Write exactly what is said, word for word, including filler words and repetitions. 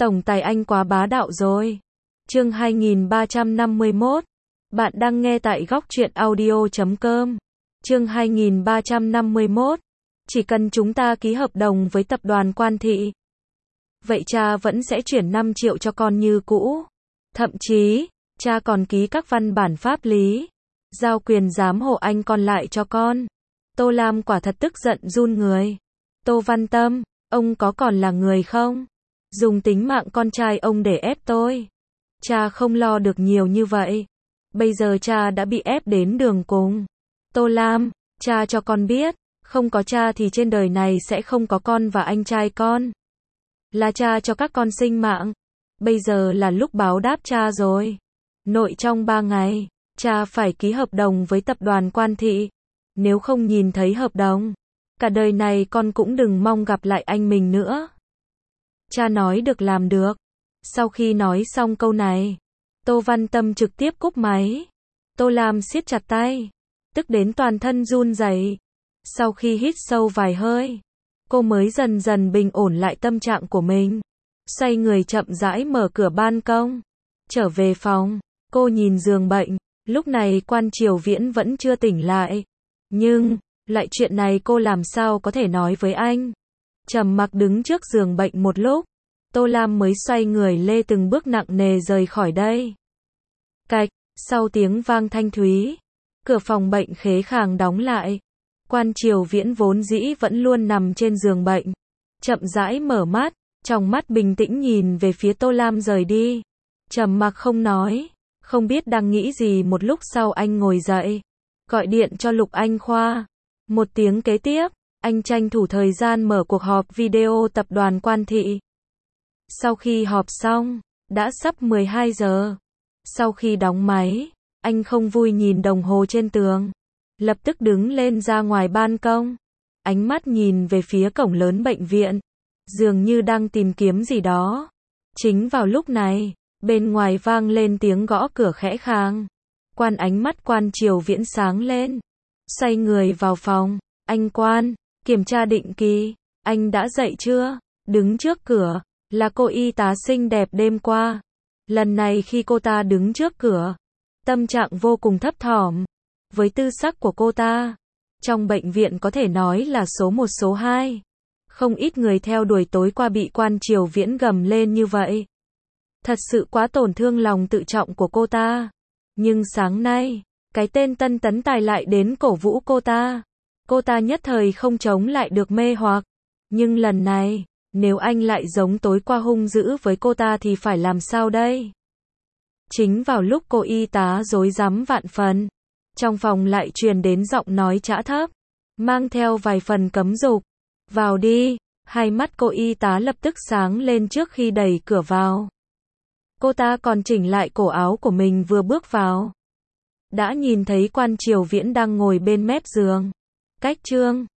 Tổng tài anh quá bá đạo rồi. Chương hai nghìn ba trăm năm mươi mốt. Bạn đang nghe tại góc truyện audio chấm com. Chương hai nghìn ba trăm năm mươi mốt. Chỉ cần chúng ta ký hợp đồng với tập đoàn Quan Thị, vậy cha vẫn sẽ chuyển năm triệu cho con như cũ. Thậm chí, cha còn ký các văn bản pháp lý, giao quyền giám hộ anh con lại cho con. Tô Lam quả thật tức giận run người. Tô Văn Tâm, ông có còn là người không? Dùng tính mạng con trai ông để ép tôi. Cha không lo được nhiều như vậy. Bây giờ cha đã bị ép đến đường cùng. Tô Lam, cha cho con biết, không có cha thì trên đời này sẽ không có con và anh trai con. Là cha cho các con sinh mạng. Bây giờ là lúc báo đáp cha rồi. Nội trong ba ngày, cha phải ký hợp đồng với tập đoàn Quan Thị. Nếu không nhìn thấy hợp đồng, cả đời này con cũng đừng mong gặp lại anh mình nữa. Cha nói được làm được. Sau khi nói xong câu này, Tô Văn Tâm trực tiếp cúp máy. Tô Lam siết chặt tay, tức đến toàn thân run rẩy. Sau khi hít sâu vài hơi, cô mới dần dần bình ổn lại tâm trạng của mình. Xoay người chậm rãi mở cửa ban công. Trở về phòng, cô nhìn giường bệnh. Lúc này Quan Triều Viễn vẫn chưa tỉnh lại. Nhưng, lại chuyện này cô làm sao có thể nói với anh. Trầm mặc đứng trước giường bệnh một lúc, Tô Lam mới xoay người lê từng bước nặng nề rời khỏi đây. Cạch, sau tiếng vang thanh thúy, cửa phòng bệnh khế khàng đóng lại. Quan Triều Viễn vốn dĩ vẫn luôn nằm trên giường bệnh, chậm rãi mở mắt, trong mắt bình tĩnh nhìn về phía Tô Lam rời đi. Trầm mặc không nói, không biết đang nghĩ gì. Một lúc sau anh ngồi dậy, gọi điện cho Lục Anh Khoa. Một tiếng kế tiếp, anh tranh thủ thời gian mở cuộc họp video tập đoàn Quan Thị. Sau khi họp xong, đã sắp mười hai giờ. Sau khi đóng máy, anh không vui nhìn đồng hồ trên tường, lập tức đứng lên ra ngoài ban công. Ánh mắt nhìn về phía cổng lớn bệnh viện, dường như đang tìm kiếm gì đó. Chính vào lúc này, bên ngoài vang lên tiếng gõ cửa khẽ khàng. Quan ánh mắt Quan Triều Viễn sáng lên, xoay người vào phòng. Anh Quan, kiểm tra định kỳ, anh đã dậy chưa? Đứng trước cửa, là cô y tá xinh đẹp đêm qua. Lần này khi cô ta đứng trước cửa, tâm trạng vô cùng thấp thỏm. Với tư sắc của cô ta, trong bệnh viện có thể nói là số một số hai. Không ít người theo đuổi tối qua bị Quan Triều Viễn gầm lên như vậy. Thật sự quá tổn thương lòng tự trọng của cô ta. Nhưng sáng nay, cái tên Tân Tấn Tài lại đến cổ vũ cô ta. Cô ta nhất thời không chống lại được mê hoặc. Nhưng lần này, nếu anh lại giống tối qua hung dữ với cô ta thì phải làm sao đây? Chính vào lúc cô y tá rối rắm vạn phần, trong phòng lại truyền đến giọng nói trã thấp, mang theo vài phần cấm dục. Vào đi. Hai mắt cô y tá lập tức sáng lên trước khi đẩy cửa vào. Cô ta còn chỉnh lại cổ áo của mình vừa bước vào, đã nhìn thấy Quan Triều Viễn đang ngồi bên mép giường, cách chương